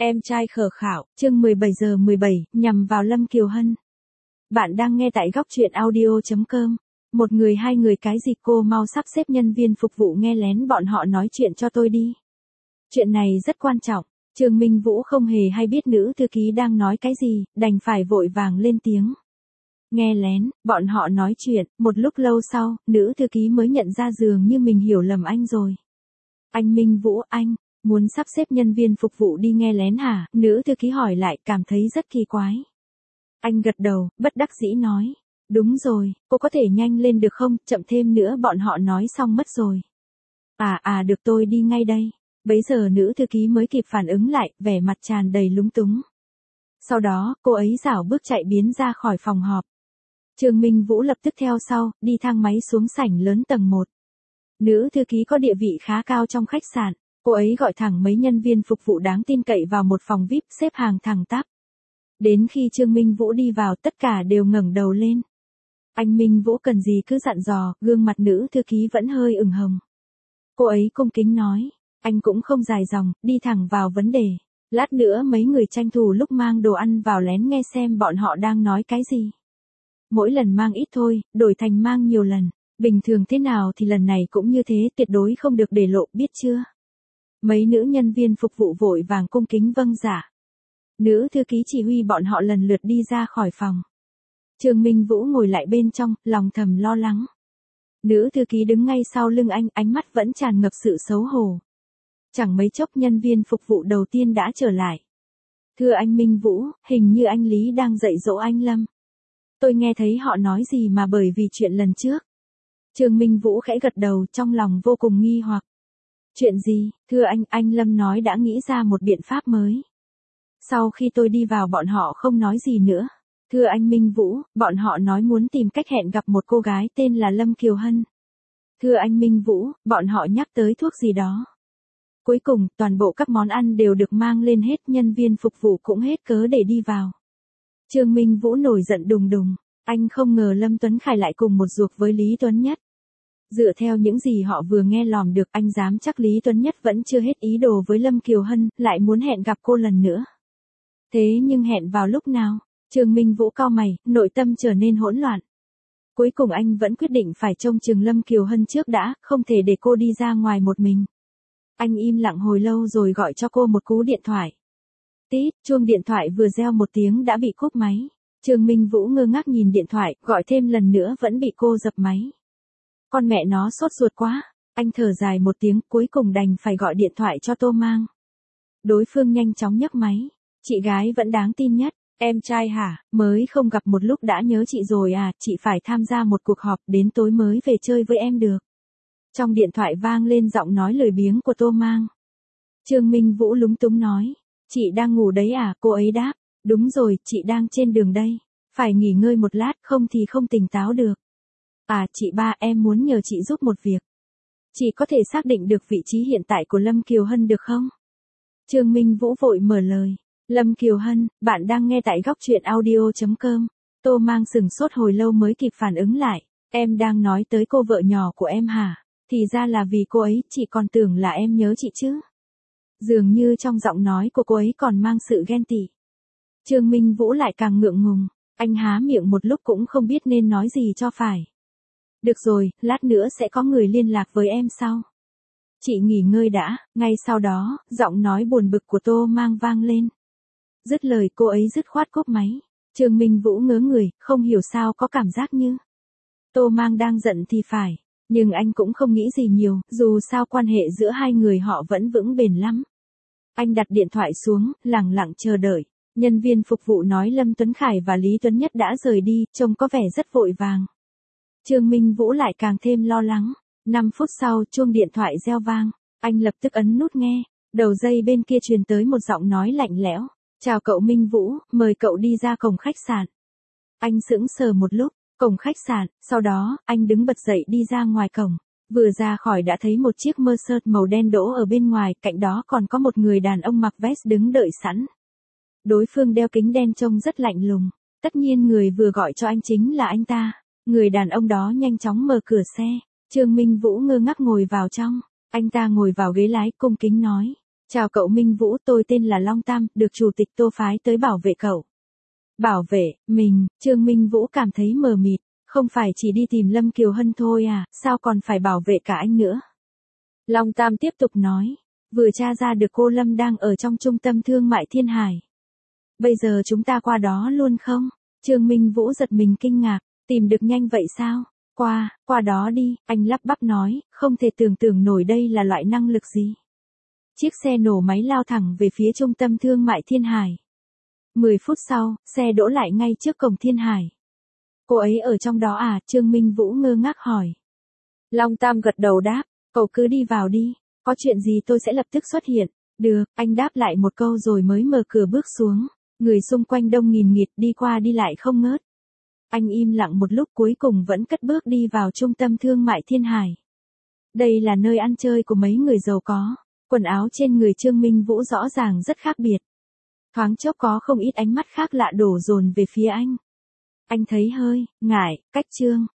Em trai khờ khảo, chương 17:17, nhằm vào Lâm Kiều Hân. Bạn đang nghe tại góc truyện audio.com. Một người hai người cái gì, cô mau sắp xếp nhân viên phục vụ nghe lén bọn họ nói chuyện cho tôi đi. Chuyện này rất quan trọng. Trương Minh Vũ không hề hay biết nữ thư ký đang nói cái gì, đành phải vội vàng lên tiếng. Nghe lén, bọn họ nói chuyện, một lúc lâu sau, nữ thư ký mới nhận ra dường như mình hiểu lầm anh rồi. Anh Minh Vũ, anh muốn sắp xếp nhân viên phục vụ đi nghe lén hả? Nữ thư ký hỏi lại, cảm thấy rất kỳ quái. Anh gật đầu, bất đắc dĩ nói. Đúng rồi, cô có thể nhanh lên được không, chậm thêm nữa bọn họ nói xong mất rồi. Được, tôi đi ngay đây. Bấy giờ nữ thư ký mới kịp phản ứng lại, vẻ mặt tràn đầy lúng túng. Sau đó, cô ấy rảo bước chạy biến ra khỏi phòng họp. Trương Minh Vũ lập tức theo sau, đi thang máy xuống sảnh lớn tầng 1. Nữ thư ký có địa vị khá cao trong khách sạn. Cô ấy gọi thẳng mấy nhân viên phục vụ đáng tin cậy vào một phòng VIP xếp hàng thẳng tắp. Đến khi Trương Minh Vũ đi vào, tất cả đều ngẩng đầu lên. Anh Minh Vũ cần gì cứ dặn dò, gương mặt nữ thư ký vẫn hơi ửng hồng. Cô ấy cung kính nói, anh cũng không dài dòng, đi thẳng vào vấn đề. Lát nữa mấy người tranh thủ lúc mang đồ ăn vào lén nghe xem bọn họ đang nói cái gì. Mỗi lần mang ít thôi, đổi thành mang nhiều lần. Bình thường thế nào thì lần này cũng như thế, tuyệt đối không được để lộ, biết chưa? Mấy nữ nhân viên phục vụ vội vàng cung kính vâng dạ. Nữ thư ký chỉ huy bọn họ lần lượt đi ra khỏi phòng. Trương Minh Vũ ngồi lại bên trong, lòng thầm lo lắng. Nữ thư ký đứng ngay sau lưng anh, ánh mắt vẫn tràn ngập sự xấu hổ. Chẳng mấy chốc nhân viên phục vụ đầu tiên đã trở lại. Thưa anh Minh Vũ, hình như anh Lý đang dạy dỗ anh Lâm. Tôi nghe thấy họ nói gì mà bởi vì chuyện lần trước. Trương Minh Vũ khẽ gật đầu, trong lòng vô cùng nghi hoặc. Chuyện gì? Thưa anh Lâm nói đã nghĩ ra một biện pháp mới. Sau khi tôi đi vào bọn họ không nói gì nữa. Thưa anh Minh Vũ, bọn họ nói muốn tìm cách hẹn gặp một cô gái tên là Lâm Kiều Hân. Thưa anh Minh Vũ, bọn họ nhắc tới thuốc gì đó. Cuối cùng, toàn bộ các món ăn đều được mang lên hết, nhân viên phục vụ cũng hết cớ để đi vào. Trương Minh Vũ nổi giận đùng đùng. Anh không ngờ Lâm Tuấn Khải lại cùng một ruột với Lý Tuấn Nhất. Dựa theo những gì họ vừa nghe lòm được, anh dám chắc Lý Tuấn Nhất vẫn chưa hết ý đồ với Lâm Kiều Hân, lại muốn hẹn gặp cô lần nữa. Thế nhưng hẹn vào lúc nào? Trương Minh Vũ cau mày, nội tâm trở nên hỗn loạn. Cuối cùng anh vẫn quyết định phải trông chừng Lâm Kiều Hân trước đã, không thể để cô đi ra ngoài một mình. Anh im lặng hồi lâu rồi gọi cho cô một cú điện thoại. Tít, chuông điện thoại vừa reo một tiếng đã bị cúp máy. Trương Minh Vũ ngơ ngác nhìn điện thoại, gọi thêm lần nữa vẫn bị cô dập máy. Con mẹ nó sốt ruột quá, anh thở dài một tiếng, cuối cùng đành phải gọi điện thoại cho Tô Mang. Đối phương nhanh chóng nhấc máy. Chị gái vẫn đáng tin nhất. Em trai hả, mới không gặp một lúc đã nhớ chị rồi à, chị phải tham gia một cuộc họp, đến tối mới về chơi với em được. Trong điện thoại vang lên giọng nói lười biếng của Tô Mang. Trương Minh Vũ lúng túng nói, chị đang ngủ đấy à, cô ấy đáp, đúng rồi, chị đang trên đường đây, phải nghỉ ngơi một lát, không thì không tỉnh táo được. Chị ba, em muốn nhờ chị giúp một việc. Chị có thể xác định được vị trí hiện tại của Lâm Kiều Hân được không? Trương Minh Vũ vội mở lời. Lâm Kiều Hân, bạn đang nghe tại góc truyện audio.com. Tô Mang sửng sốt hồi lâu mới kịp phản ứng lại. Em đang nói tới cô vợ nhỏ của em hả? Thì ra là vì cô ấy, chị còn tưởng là em nhớ chị chứ. Dường như trong giọng nói của cô ấy còn mang sự ghen tị. Trương Minh Vũ lại càng ngượng ngùng. Anh há miệng một lúc cũng không biết nên nói gì cho phải. Được rồi, lát nữa sẽ có người liên lạc với em sau. Chị nghỉ ngơi đã. Ngay sau đó, giọng nói buồn bực của Tô Mang vang lên. Dứt lời cô ấy dứt khoát cúp máy. Trương Minh Vũ ngớ người, không hiểu sao có cảm giác như Tô Mang đang giận thì phải. Nhưng anh cũng không nghĩ gì nhiều, dù sao quan hệ giữa hai người họ vẫn vững bền lắm. Anh đặt điện thoại xuống, lặng lặng chờ đợi. Nhân viên phục vụ nói Lâm Tuấn Khải và Lý Tuấn Nhất đã rời đi, trông có vẻ rất vội vàng. Trương Minh Vũ lại càng thêm lo lắng. 5 phút sau, chuông điện thoại reo vang. Anh lập tức ấn nút nghe. Đầu dây bên kia truyền tới một giọng nói lạnh lẽo. Chào cậu Minh Vũ, mời cậu đi ra cổng khách sạn. Anh sững sờ một lúc, cổng khách sạn, sau đó, anh đứng bật dậy đi ra ngoài cổng. Vừa ra khỏi đã thấy một chiếc Mercedes màu đen đỗ ở bên ngoài, cạnh đó còn có một người đàn ông mặc vest đứng đợi sẵn. Đối phương đeo kính đen trông rất lạnh lùng. Tất nhiên người vừa gọi cho anh chính là anh ta. Người đàn ông đó nhanh chóng mở cửa xe. Trương Minh Vũ ngơ ngác ngồi vào trong. Anh ta ngồi vào ghế lái cung kính nói. Chào cậu Minh Vũ, tôi tên là Long Tam, được chủ tịch Tô phái tới bảo vệ cậu. Bảo vệ, mình, Trương Minh Vũ cảm thấy mờ mịt, không phải chỉ đi tìm Lâm Kiều Hân thôi à, sao còn phải bảo vệ cả anh nữa. Long Tam tiếp tục nói, vừa tra ra được cô Lâm đang ở trong trung tâm thương mại Thiên Hải. Bây giờ chúng ta qua đó luôn không? Trương Minh Vũ giật mình kinh ngạc, tìm được nhanh vậy sao? Qua đó đi, anh lắp bắp nói, không thể tưởng tượng nổi đây là loại năng lực gì. Chiếc xe nổ máy lao thẳng về phía trung tâm thương mại Thiên Hải. 10 phút sau, xe đỗ lại ngay trước cổng Thiên Hải. Cô ấy ở trong đó à? Trương Minh Vũ ngơ ngác hỏi. Long Tam gật đầu đáp, cậu cứ đi vào đi, có chuyện gì tôi sẽ lập tức xuất hiện. Được, anh đáp lại một câu rồi mới mở cửa bước xuống. Người xung quanh đông nghìn nghịt đi qua đi lại không ngớt. Anh im lặng một lúc cuối cùng vẫn cất bước đi vào trung tâm thương mại Thiên Hải. Đây là nơi ăn chơi của mấy người giàu có. Quần áo trên người Trương Minh Vũ rõ ràng rất khác biệt. Thoáng chốc có không ít ánh mắt khác lạ đổ dồn về phía anh. Anh thấy hơi ngại cách Trương